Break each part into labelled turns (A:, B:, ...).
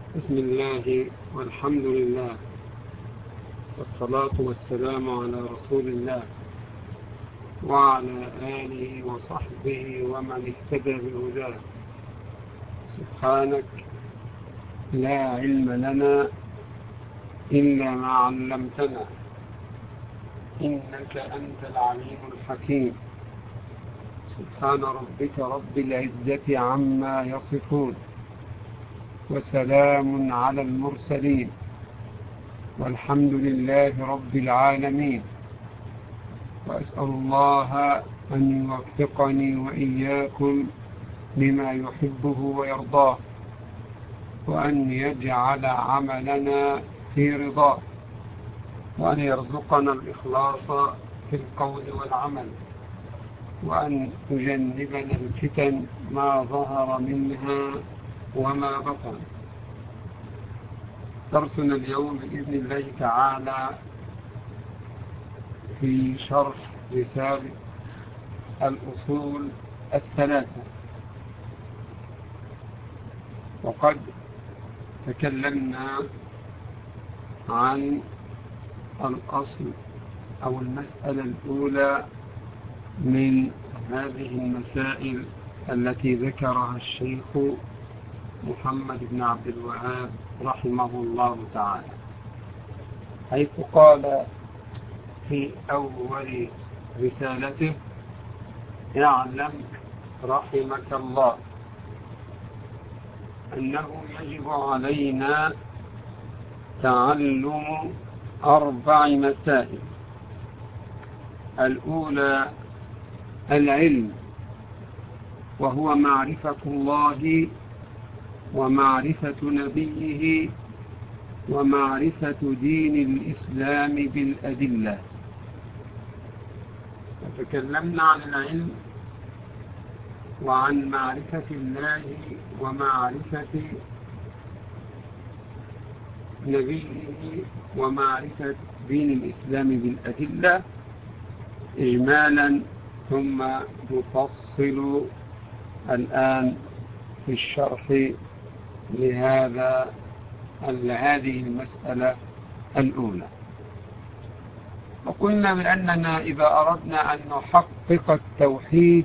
A: بسم الله والحمد لله والصلاة والسلام على رسول الله وعلى آله وصحبه ومن اهتدى بهداه. سبحانك لا علم لنا إلا ما علمتنا إنك أنت العليم الحكيم. سبحان ربك رب العزة عما يصفون وسلام على المرسلين والحمد لله رب العالمين. وأسأل الله أن يوفقني وإياكم لما يحبه ويرضاه وأن يجعل عملنا في رضاه وأن يرزقنا الإخلاص في القول والعمل وأن يجنبنا الفتن ما ظهر منها وما بطن. درسنا اليوم بإذن الله تعالى في شرح رسالة الأصول الثلاثة، وقد تكلمنا عن الأصل أو المسألة الأولى من هذه المسائل التي ذكرها الشيخ محمد بن عبد الوهاب رحمه الله تعالى، حيث قال في أول رسالته: اعلم رحمك الله أنه يجب علينا تعلم 4 مسائل. الأولى العلم، وهو معرفة الله ومعرفة نبيه ومعرفة دين الإسلام بالأدلة. وتكلمنا عن العلم وعن معرفة الله ومعرفة نبيه ومعرفة دين الإسلام بالأدلة إجمالا، ثم نفصل الآن في الشرح لهذه المسألة الأولى. وقلنا بأننا إذا أردنا أن نحقق التوحيد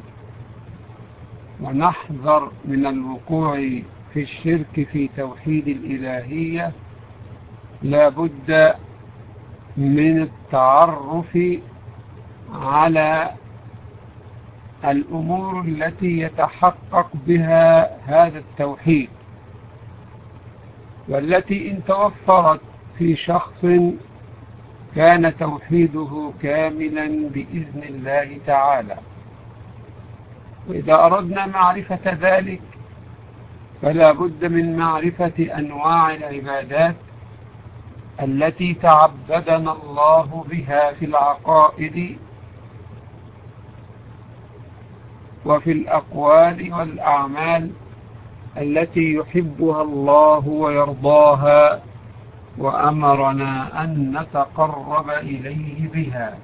A: ونحذر من الوقوع في الشرك في توحيد الإلهية لا بد من التعرف على الأمور التي يتحقق بها هذا التوحيد، والتي إن توفرت في شخص كان توحيده كاملا بإذن الله تعالى. وإذا أردنا معرفة ذلك فلا بد من معرفة أنواع العبادات التي تعبدنا الله بها في العقائد وفي الأقوال والأعمال التي يحبها الله ويرضاها وأمرنا أن نتقرب إليه بها.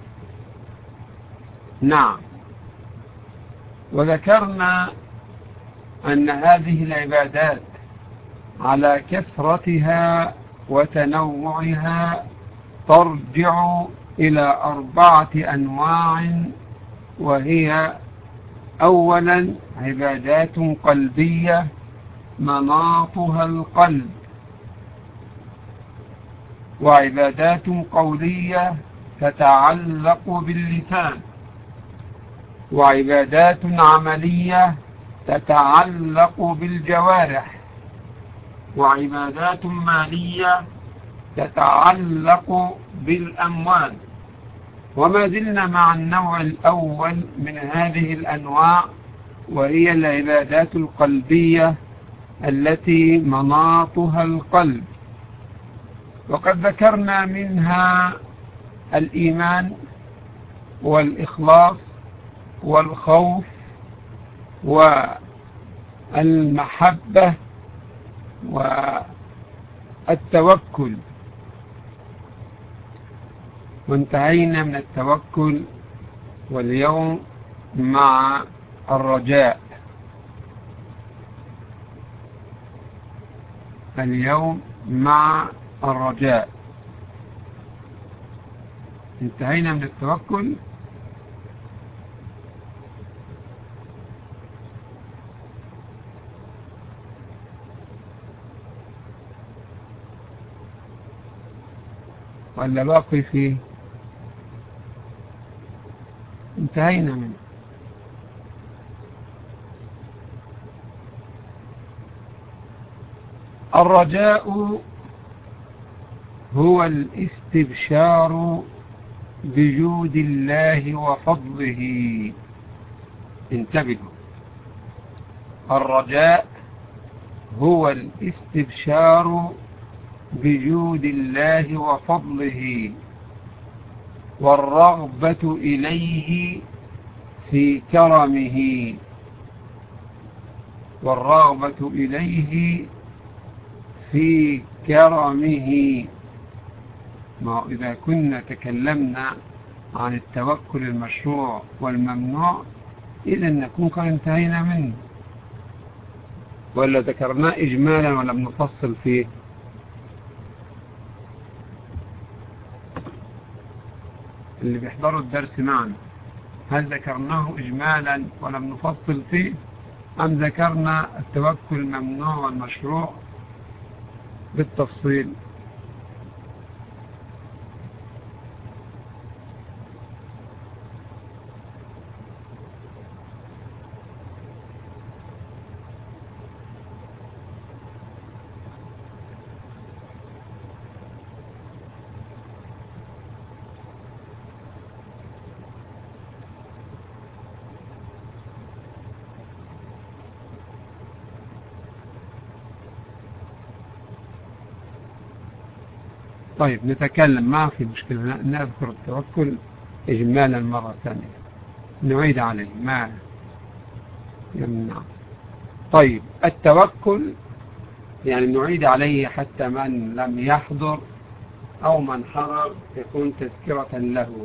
A: نعم، وذكرنا أن هذه العبادات على كثرتها وتنوعها ترجع إلى 4 أنواع، وهي: أولا عبادات قلبية مناطها القلب، وعبادات قولية تتعلق باللسان، وعبادات عملية تتعلق بالجوارح، وعبادات مالية تتعلق بالأموال. وما زلنا مع النوع الأول من هذه الأنواع، وهي العبادات القلبية التي مناطها القلب. وقد ذكرنا منها الإيمان والإخلاص والخوف والمحبة والتوكل، وانتهينا من التوكل، واليوم مع الرجاء. اليوم مع الرجاء. انتهينا من التوكل. ولا باقي فيه؟ انتهينا منه. الرجاء هو الاستبشار بجود الله وفضله. انتبهوا، الرجاء هو الاستبشار بجود الله وفضله، والرغبة إليه في كرمه، والرغبة إليه في كرمه. ما إذا كنا تكلمنا عن التوكل المشروع والممنوع، إذا نكون قد انتهينا منه، ولا ذكرناه إجمالا ولم نفصل فيه؟ اللي بيحضروا الدرس معنا، هل ذكرناه إجمالا ولم نفصل فيه، أم ذكرنا التوكل الممنوع والمشروع بالتفصيل؟ طيب نتكلم، ما في مشكلة، نذكر التوكل إجمالا مرة ثانية، نعيد عليه ما يمنع. طيب التوكل يعني نعيد عليه حتى من لم يحضر أو من حضر يكون تذكرة له.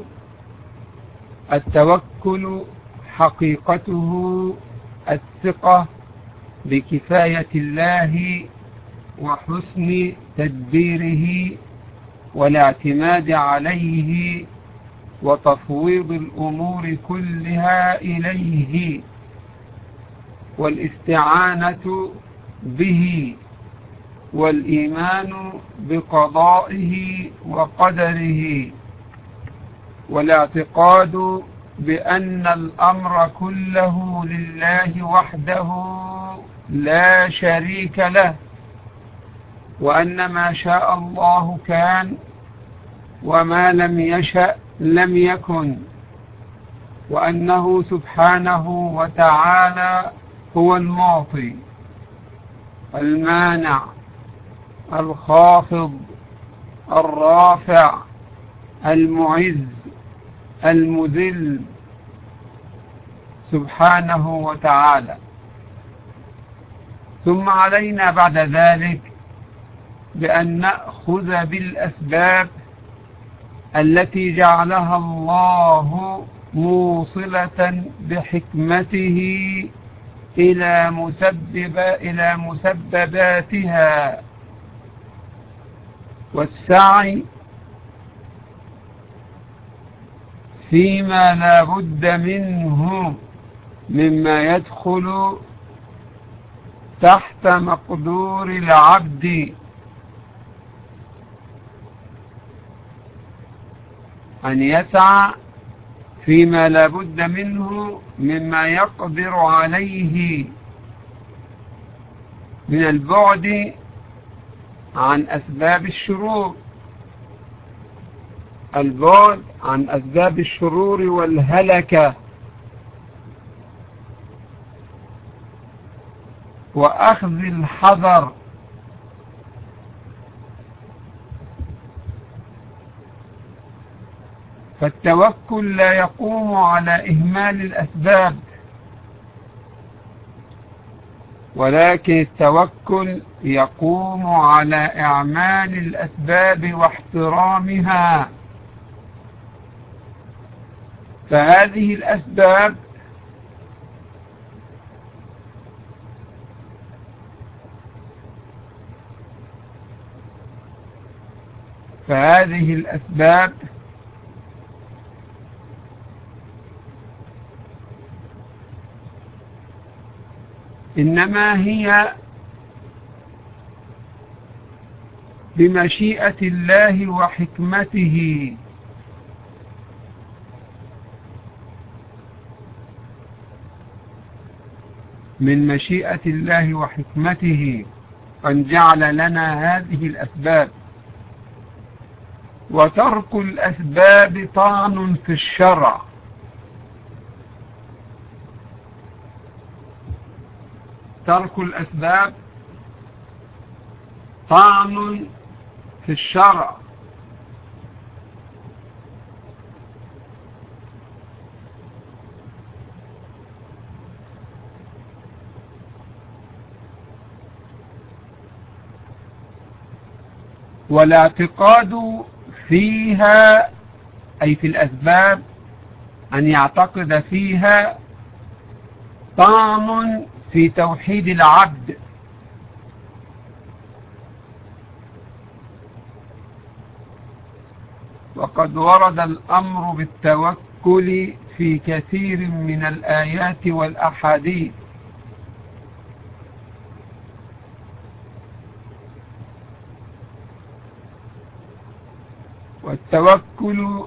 A: التوكل حقيقته الثقة بكفاية الله وحسن تدبيره والاعتماد عليه وتفويض الأمور كلها إليه والاستعانة به والإيمان بقضائه وقدره والاعتقاد بأن الأمر كله لله وحده لا شريك له، وأن ما شاء الله كان وما لم يشأ لم يكن، وأنه سبحانه وتعالى هو المعطي المانع الخافض الرافع المعز المذل سبحانه وتعالى. ثم علينا بعد ذلك بأن نأخذ بالأسباب التي جعلها الله موصلة بحكمته إلى مسبباتها، والسعي فيما لا بد منه مما يدخل تحت مقدور العبد، أن يسعى فيما لا بد منه مما يقدر عليه من البعد عن أسباب الشرور، البعد عن أسباب الشرور والهلكة، وأخذ الحذر. فالتوكل لا يقوم على إهمال الأسباب، ولكن التوكل يقوم على إعمال الأسباب واحترامها. فهذه الأسباب فهذه الأسباب إنما هي بمشيئة الله وحكمته، من مشيئة الله وحكمته أن جعل لنا هذه الأسباب. وترك الأسباب طعن في الشرع، ترك الأسباب طعن في الشرع. والاعتقاد فيها أي في الأسباب أن يعتقد فيها طعن في توحيد العبد، وقد ورد الأمر بالتوكل في كثير من الآيات والأحاديث. والتوكل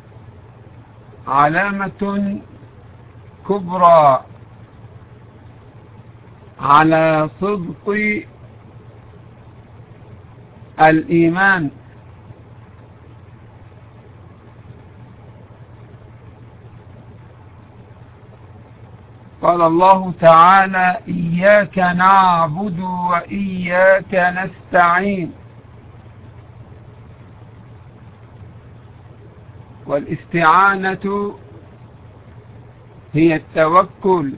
A: علامة كبرى على صدق الإيمان. قال الله تعالى: إياك نعبد وإياك نستعين. والاستعانة هي التوكل.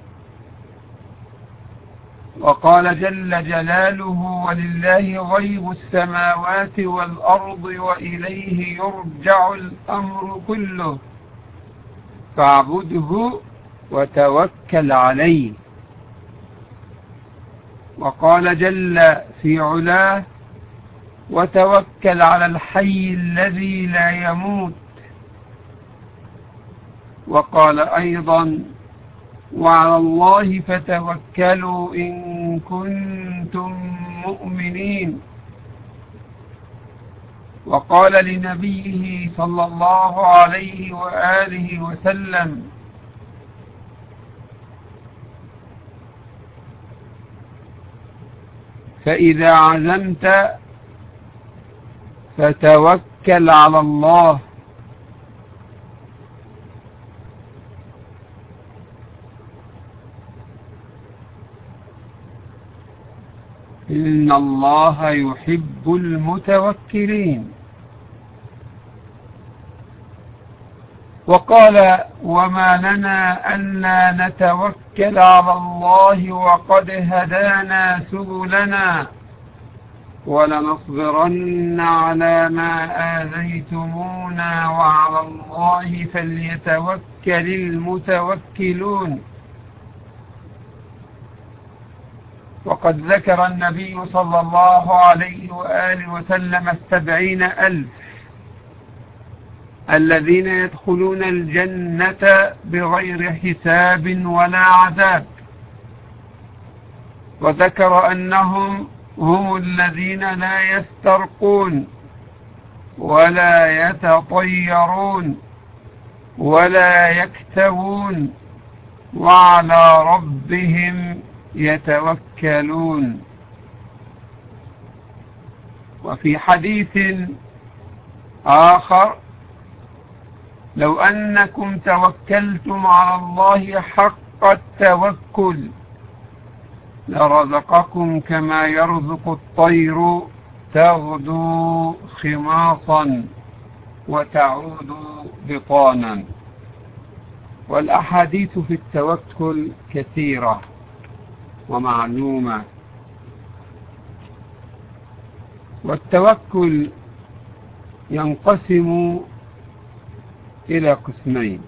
A: وقال جل جلاله: ولله غيب السماوات والأرض وإليه يرجع الأمر كله فاعبده وتوكل عليه. وقال جل في علاه: وتوكل على الحي الذي لا يموت. وقال أيضا: وعلى الله فتوكلوا إن كنتم مؤمنين. وقال لنبيه صلى الله عليه وآله وسلم: فإذا عزمت فتوكل على الله. إن الله يحب المتوكلين. وقال: وما لنا ألا نتوكل على الله وقد هدانا سبلنا ولنصبرن على ما آذيتمونا وعلى الله فليتوكل المتوكلون. وقد ذكر النبي صلى الله عليه وآله وسلم 70,000 الذين يدخلون الجنة بغير حساب ولا عذاب، وذكر أنهم هم الذين لا يسترقون ولا يتطيرون ولا يكتوون وعلى ربهم يتوكلون. وفي حديث آخر: لو أنكم توكلتم على الله حق التوكل لرزقكم كما يرزق الطير تغدو خماصا وتعود بطانا. والأحاديث في التوكل كثيرة ومعلومة. والتوكل ينقسم إلى قسمين: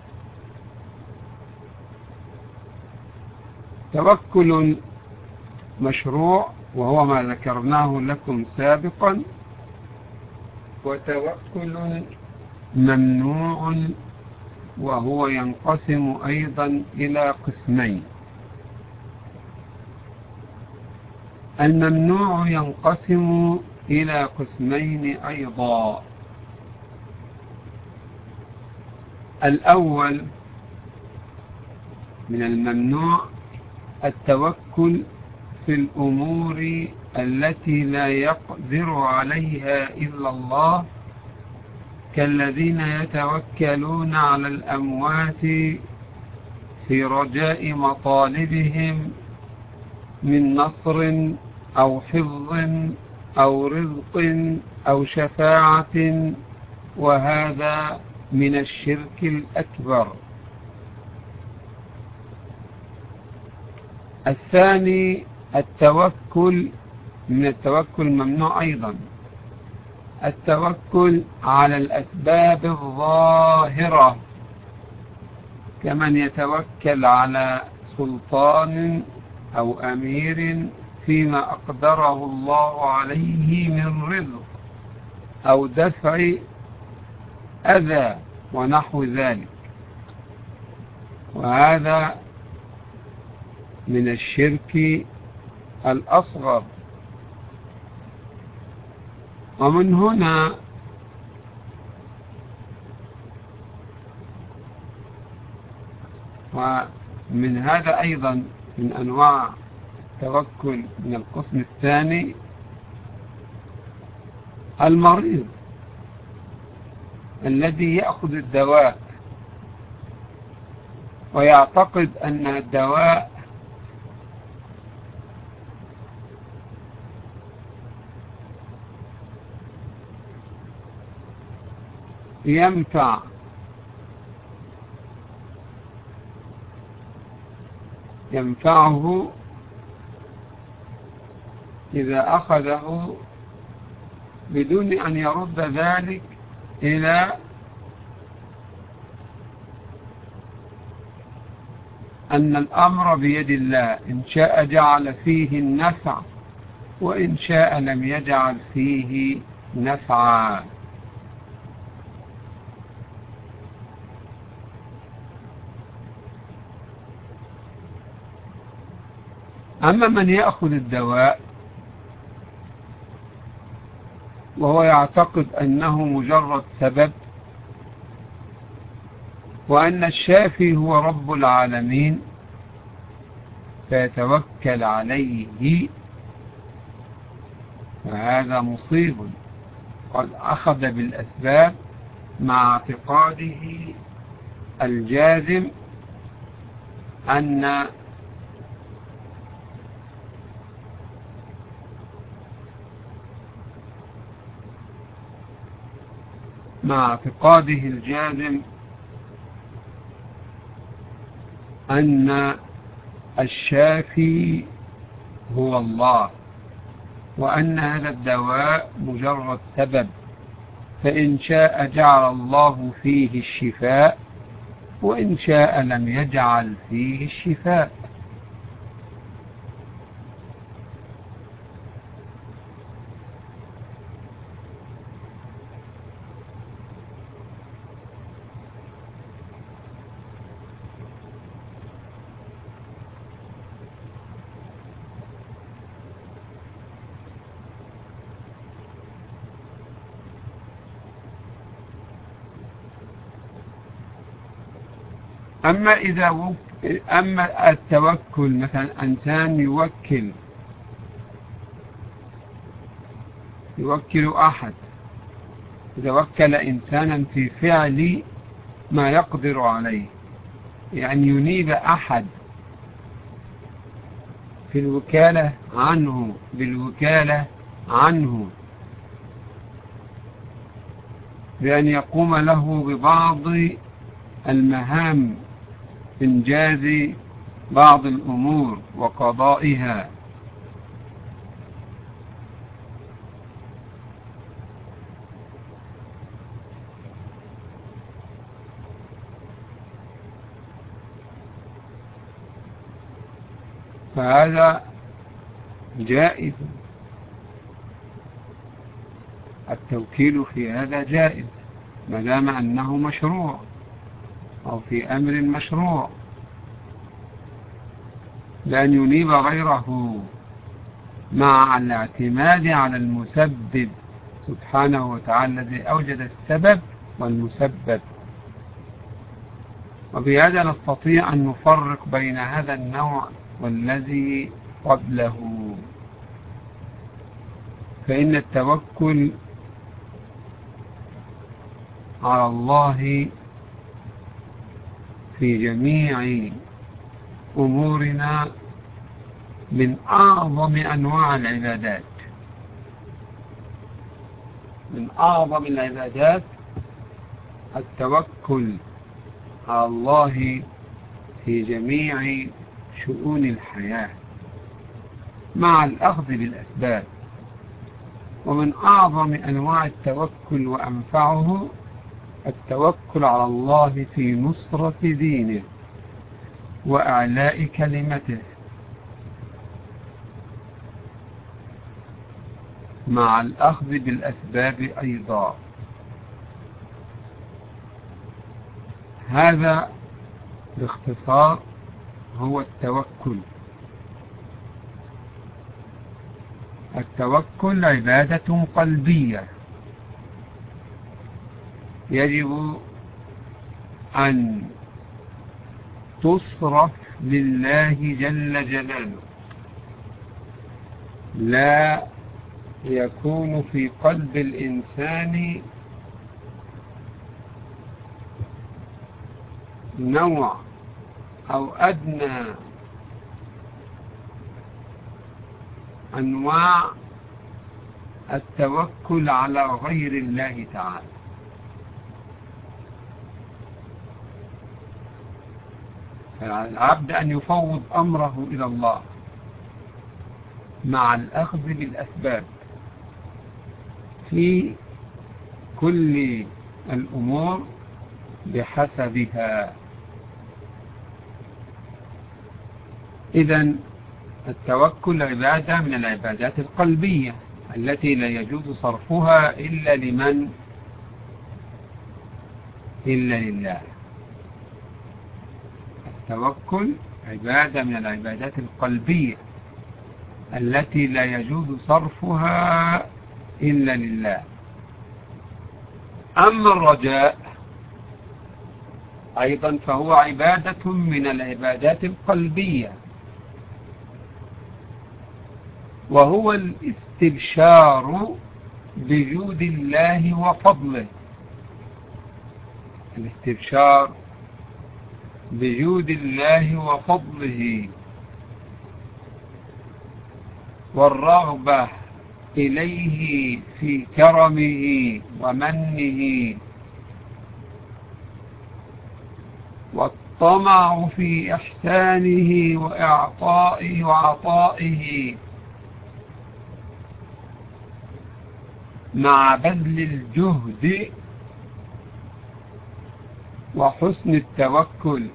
A: توكل مشروع وهو ما ذكرناه لكم سابقا، وتوكل ممنوع وهو ينقسم أيضا إلى قسمين. الممنوع ينقسم إلى قسمين أيضا. الأول من الممنوع التوكل في الأمور التي لا يقدر عليها إلا الله، كالذين يتوكلون على الأموات في رجاء مطالبهم من نصر أو حفظ أو رزق أو شفاعة، وهذا من الشرك الأكبر. الثاني التوكل من التوكل ممنوع أيضا، التوكل على الأسباب الظاهرة، كمن يتوكل على سلطان أو أمير فيما أقدره الله عليه من رزق أو دفع أذى ونحو ذلك، وهذا من الشرك الأصغر. ومن هنا ومن هذا أيضا من أنواع التوكل من القسم الثاني المريض الذي يأخذ الدواء ويعتقد أن الدواء ينفعه إذا أخذه، بدون أن يرد ذلك إلى أن الأمر بيد الله، إن شاء جعل فيه النفع وإن شاء لم يجعل فيه نفعا. أما من يأخذ الدواء وهو يعتقد أنه مجرد سبب، وأن الشافي هو رب العالمين، فيتوكل عليه، فهذا مصيب، قد أخذ بالأسباب مع اعتقاده الجازم أن الشافي هو الله، وأن هذا الدواء مجرد سبب، فإن شاء جعل الله فيه الشفاء وإن شاء لم يجعل فيه الشفاء. أما التوكل، مثلا إنسان يوكل أحد، يتوكل إنسانا في فعل ما يقدر عليه، يعني ينيب أحد في الوكالة عنه بأن يقوم له ببعض المهام، إنجاز بعض الأمور وقضائها. فهذا جائز، التوكيل في هذا جائز ما دام أنه مشروع أو في أمر مشروع، لأن ينيب غيره مع الاعتماد على المسبب سبحانه وتعالى الذي أوجد السبب والمسبب. وبهذا نستطيع أن نفرق بين هذا النوع والذي قبله. فإن التوكل على الله في جميع أمورنا من أعظم أنواع العبادات، من أعظم العبادات التوكل على الله في جميع شؤون الحياة مع الأخذ بالأسباب. ومن أعظم أنواع التوكل وأنفعه التوكل على الله في نصرة دينه وأعلاء كلمته مع الأخذ بالأسباب أيضا. هذا باختصار هو التوكل. التوكل عبادة قلبية يجب أن تصرف لله جل جلاله، لا يكون في قلب الإنسان نوع أو أدنى أنواع التوكل على غير الله تعالى. فالعبد أن يفوض أمره إلى الله مع الأخذ بالأسباب في كل الأمور بحسبها. إذن التوكل عبادة من العبادات القلبية التي لا يجوز صرفها إلا لمن؟ إلا لله. التوكل عبادة من العبادات القلبية التي لا يجوز صرفها إلا لله. أما الرجاء أيضا فهو عبادة من العبادات القلبية، وهو الاستبشار بجود الله وفضله. الاستبشار بجود الله وفضله والرغبة إليه في كرمه ومنه والطمع في إحسانه وإعطائه وعطائه مع بذل الجهد وحسن التوكل،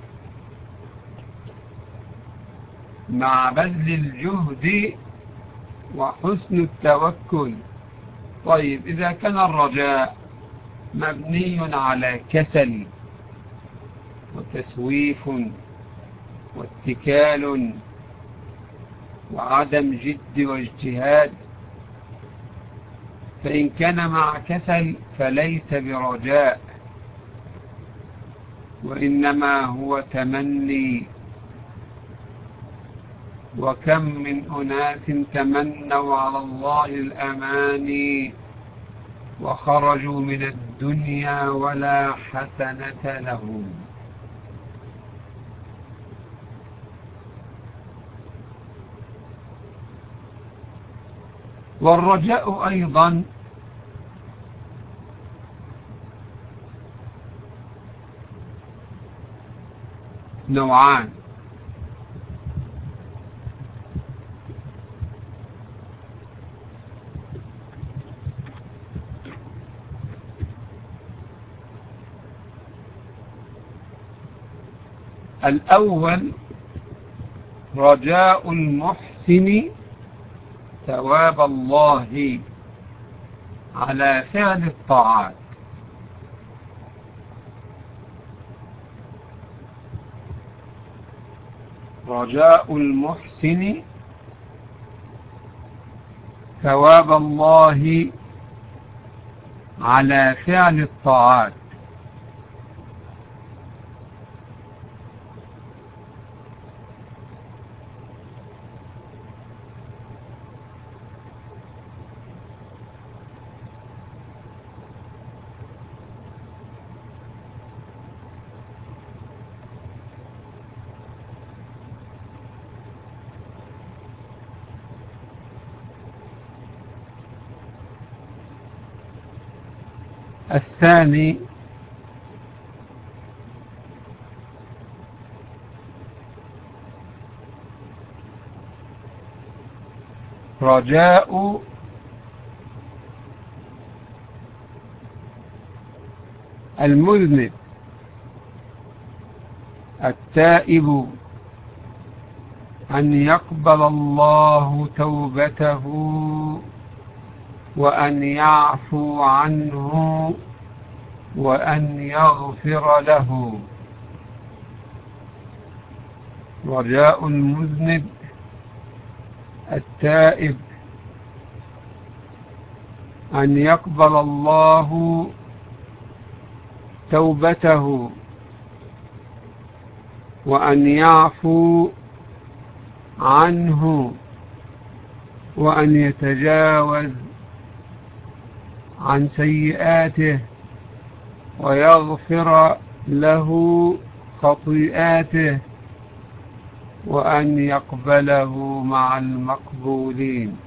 A: مع بذل الجهد وحسن التوكل. طيب إذا كان الرجاء مبني على كسل وتسويف واتكال وعدم جد واجتهاد، فإن كان مع كسل فليس برجاء، وإنما هو تمني. وكم من أناس تمنوا على الله الأماني وخرجوا من الدنيا ولا حسنة لهم. والرجاء أيضا نوعان: الأول رجاء المحسن ثواب الله على فعل الطاعات. رجاء المحسن ثواب الله على فعل الطاعات. الثاني رجاء المذنب التائب أن يقبل الله توبته وأن يعفو عنه وأن يغفر له. رجاء المذنب التائب أن يقبل الله توبته وأن يعفو عنه وأن يتجاوز عن سيئاته ويغفر له خطيئاته وأن يقبله مع المقبولين.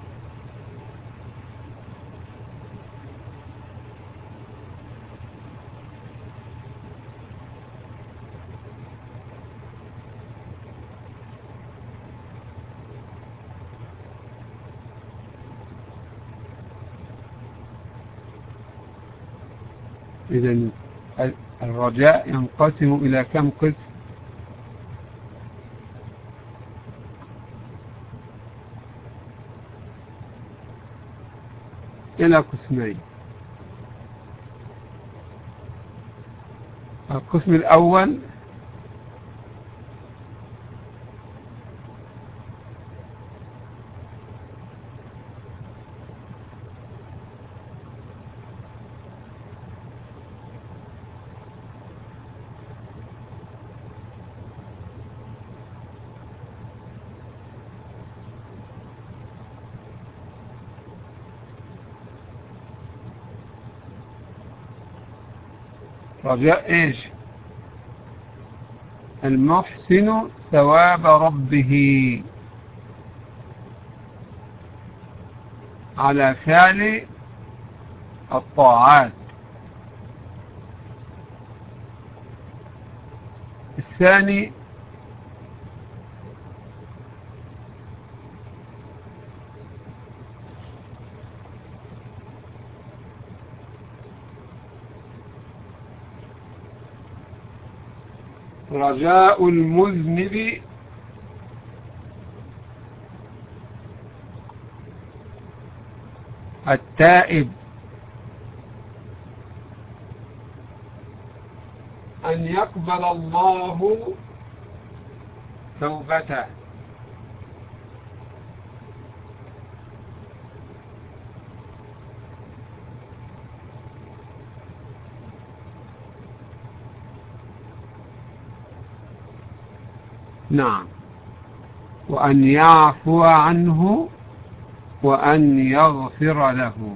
A: إذن الرجاء ينقسم إلى كم قسم؟ إلى قسمين. القسم الأول رجاء إيش؟ المحسن ثواب ربه على فعل الطاعات. الثاني رجاء المذنب التائب أن يقبل الله توبته نعم وأن يعفو عنه وأن يغفر له.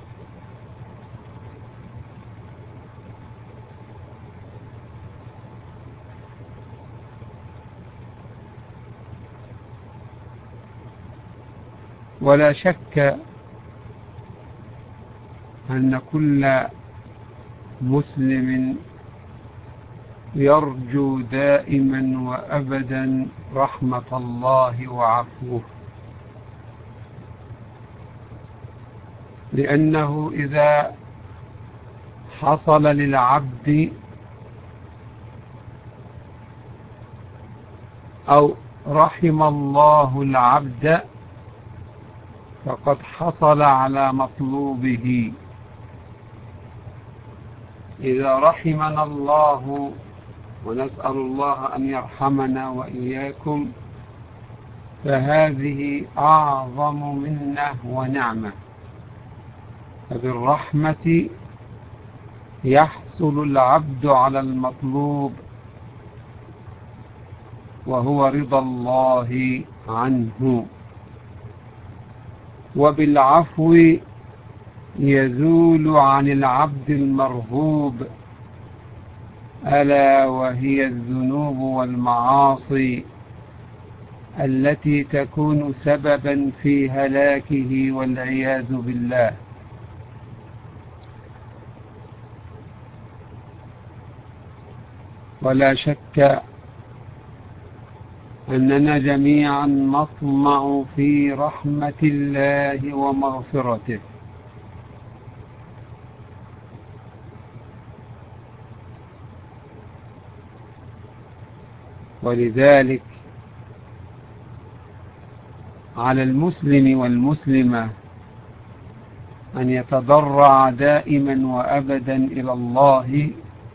A: ولا شك أن كل مسلم يرجو دائما وأبدا رحمة الله وعفوه، لأنه إذا حصل للعبد أو رحم الله العبد فقد حصل على مطلوبه. إذا رحمنا الله، ونسأل الله أن يرحمنا وإياكم، فهذه أعظم منة ونعمة. فبالرحمة يحصل العبد على المطلوب، وهو رضا الله عنه. وبالعفو يزول عن العبد المرهوب، ألا وهي الذنوب والمعاصي التي تكون سببا في هلاكه والعياذ بالله. ولا شك أننا جميعا نطمع في رحمة الله ومغفرته، ولذلك على المسلم والمسلمة أن يتضرع دائما وأبدا إلى الله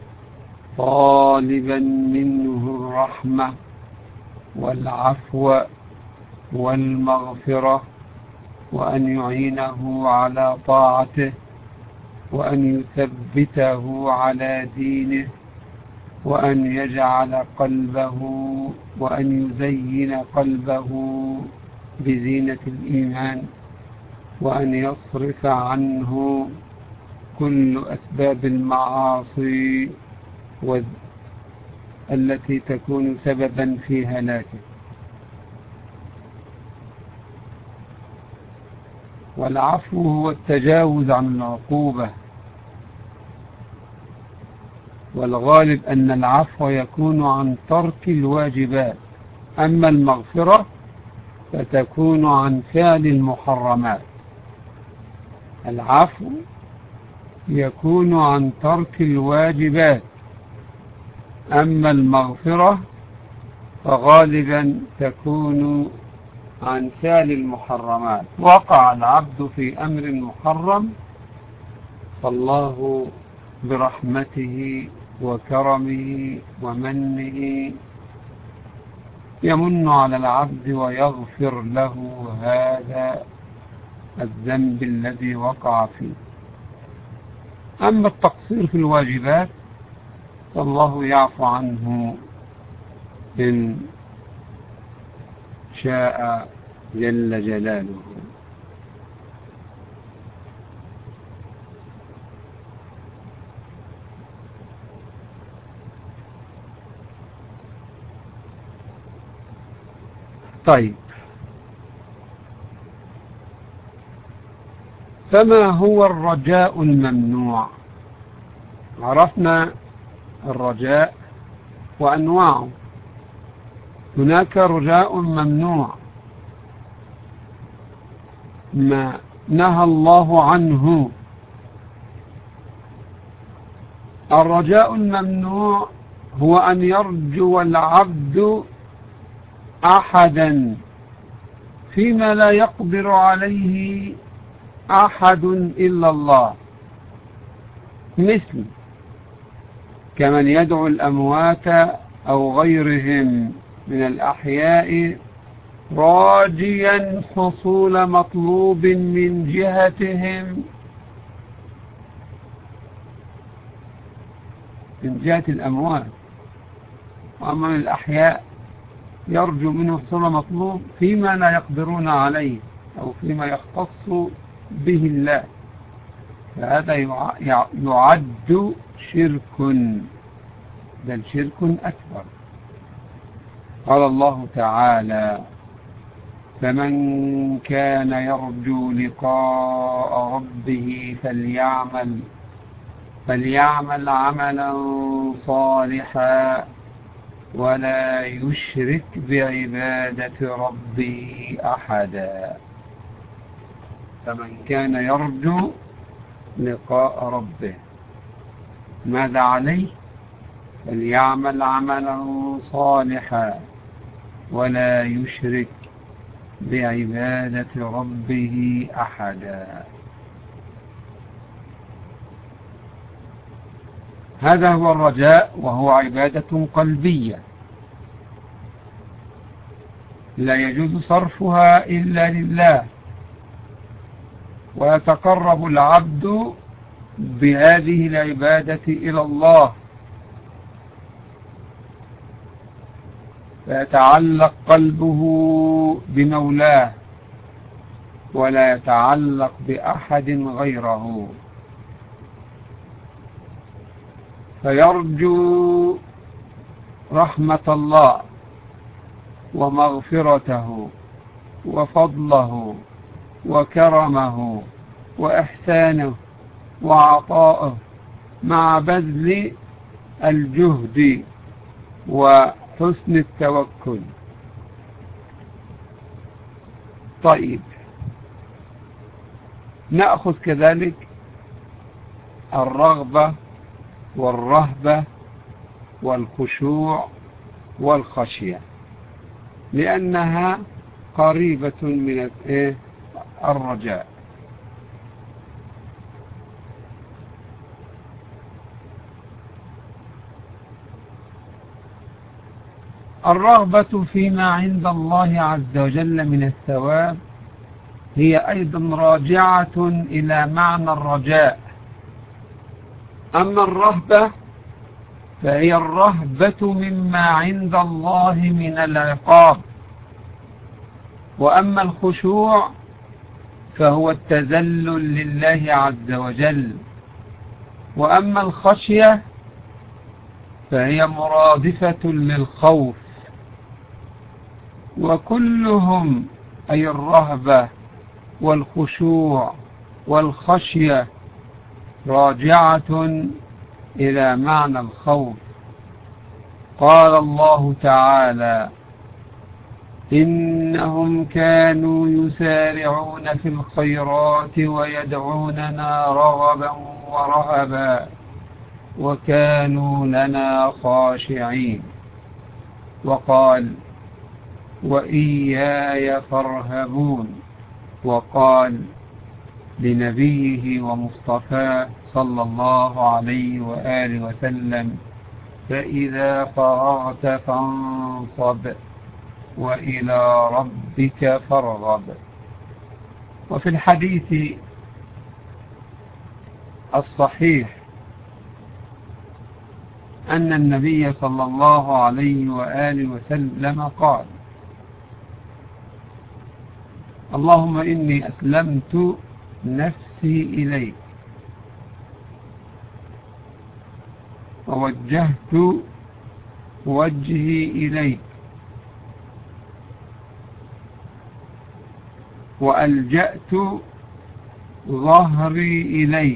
A: طالبا منه الرحمة والعفو والمغفرة، وأن يعينه على طاعته، وأن يثبته على دينه، وأن يجعل قلبه، وأن يزين قلبه بزينة الإيمان، وأن يصرف عنه كل أسباب المعاصي التي تكون سببا في هلاكه. والعفو هو التجاوز عن العقوبة، والغالب أن العفو يكون عن ترك الواجبات، أما المغفرة فتكون عن فعل المحرمات. العفو يكون عن ترك الواجبات، أما المغفرة فغالبا تكون عن فعل المحرمات. وقع العبد في أمر محرم، فالله برحمته وكرمه ومنه يمن على العبد ويغفر له هذا الذنب الذي وقع فيه. أما التقصير في الواجبات فالله يعفو عنه إن شاء جل جلاله. طيب، فما هو الرجاء الممنوع؟ عرفنا الرجاء وأنواعه. هناك رجاء ممنوع ما نهى الله عنه. الرجاء الممنوع هو أن يرجو العبد أحدا فيما لا يقدر عليه أحد إلا الله، مثل كمن يدعو الأموات أو غيرهم من الأحياء راجيا حصول مطلوب من جهتهم، من جهة الأموات. وأما من الأحياء يرجو منه حصول مطلوب فيما لا يقدرون عليه أو فيما يختص به الله، فهذا يعد شرك، بل شرك أكبر. قال الله تعالى: فمن كان يرجو لقاء ربه فليعمل عملا صالحا ولا يشرك بعبادة ربه أحدا. فمن كان يرجو لقاء ربه ماذا عليه؟ فليعمل عملا صالحا ولا يشرك بعبادة ربه أحدا. هذا هو الرجاء، وهو عبادة قلبية لا يجوز صرفها إلا لله، ويتقرب العبد بهذه العبادة إلى الله، فيتعلق قلبه بمولاه ولا يتعلق بأحد غيره، فيرجو رحمة الله ومغفرته وفضله وكرمه وإحسانه وعطاءه مع بذل الجهد وحسن التوكل. طيب، نأخذ كذلك الرغبة والرهبة والخشوع والخشية، لأنها قريبة من الرجاء. الرغبة فيما عند الله عز وجل من الثواب هي أيضا راجعة إلى معنى الرجاء. أما الرهبة فهي الرهبة مما عند الله من العقاب، وأما الخشوع فهو التذلل لله عز وجل، وأما الخشية فهي مرادفة للخوف، وكلهم أي الرهبة والخشوع والخشية راجعة إلى معنى الخوف. قال الله تعالى: إنهم كانوا يسارعون في الخيرات ويدعوننا رغبا ورهبا وكانوا لنا خاشعين. وقال: وإياي فارهبون. وقال لنبيه ومصطفاه صلى الله عليه وآله وسلم: فإذا فرغت فانصب وإلى ربك فارغب. وفي الحديث الصحيح أن النبي صلى الله عليه وآله وسلم قال: اللهم إني أسلمت نفسي إليك ووجهت وجهي إليك وألجأت ظهري إليك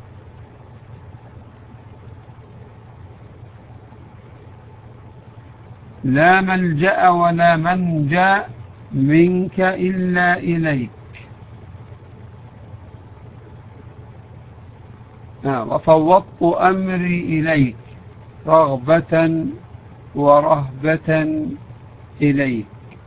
A: لا ملجأ ولا منجا منك إلا إليك. وفوضت أمري إليك رغبة ورهبة إليك.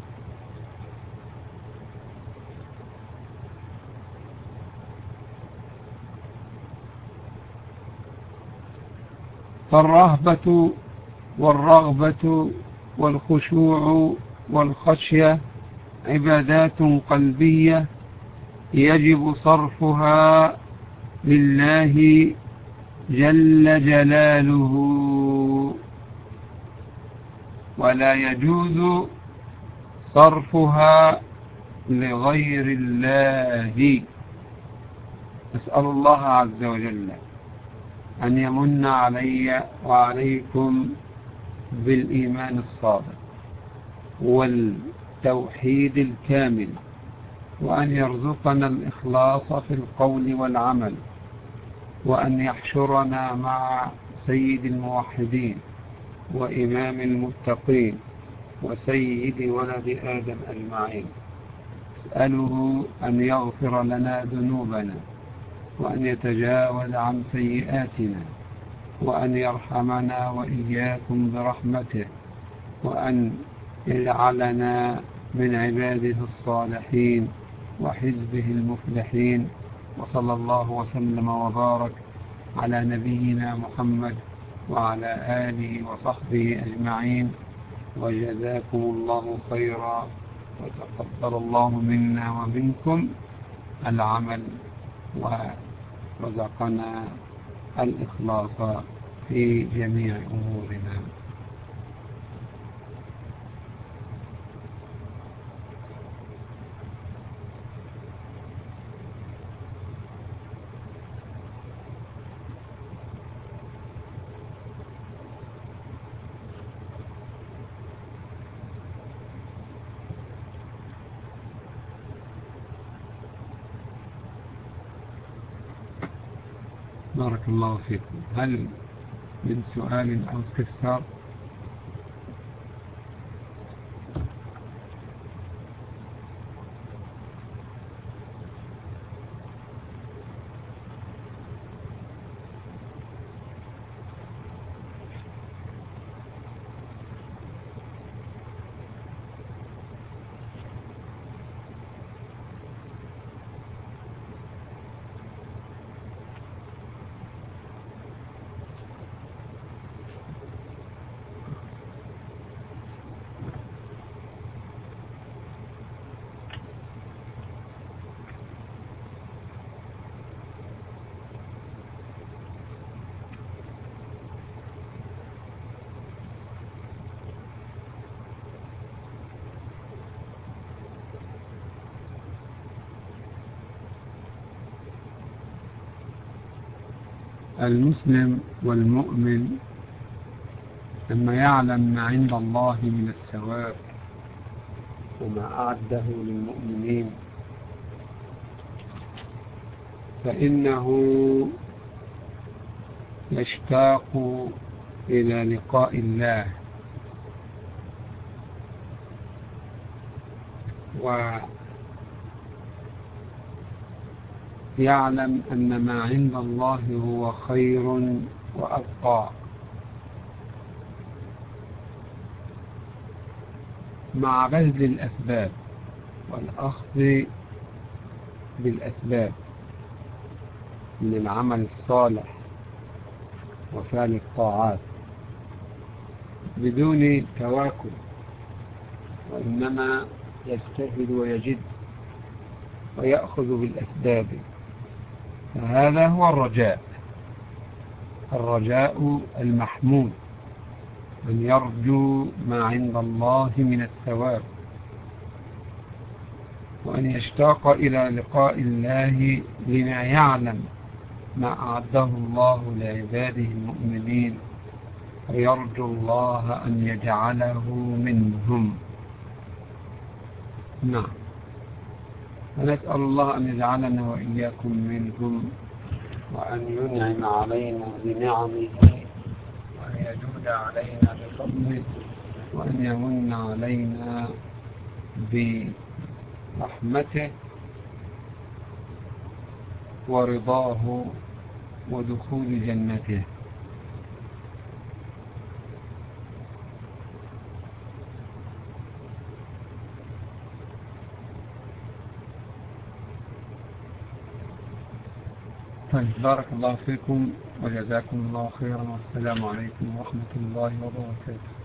A: فالرهبة والرغبة والخشوع والخشية عبادات قلبية يجب صرفها لله جل جلاله، ولا يجوز صرفها لغير الله. أسأل الله عز وجل أن يمن علي وعليكم بالإيمان الصادق والتوحيد الكامل، وأن يرزقنا الإخلاص في القول والعمل، وأن يحشرنا مع سيد الموحدين وإمام المتقين وسيد ولد آدم أجمعين. أسأله أن يغفر لنا ذنوبنا وأن يتجاوز عن سيئاتنا وأن يرحمنا وإياكم برحمته، وأن يجعلنا من عباده الصالحين وحزبه المفلحين. وصلى الله وسلم وبارك على نبينا محمد وعلى آله وصحبه أجمعين، وجزاكم الله خيرا، وتقبل الله منا ومنكم العمل، ورزقنا الإخلاص في جميع أمورنا. بارك الله فيكم. هل من سؤال أو استفسار؟ المسلم والمؤمن لما يعلم ما عند الله من الثواب وما أعده للمؤمنين فإنه يشتاق إلى لقاء الله، ويعلم أن ما عند الله هو خير وأبقى، مع بذل الأسباب والأخذ بالأسباب من العمل الصالح وفعل الطاعات بدون تواكل، وإنما يجتهد ويجد ويأخذ بالأسباب. فهذا هو الرجاء المحمود، أن يرجو ما عند الله من الثواب، وأن يشتاق إلى لقاء الله لما يعلم ما أعده الله لعباده المؤمنين، ويرجو الله أن يجعله منهم. نعم، ونسأل الله أن يجعلنا وإياكم منهم، وأن ينعم علينا بنعمه، وأن يجود علينا بفضله، وأن يمن علينا برحمته ورضاه ودخول جنته. طيب، بارك الله فيكم وجزاكم الله خيرا، والسلام عليكم ورحمة الله وبركاته.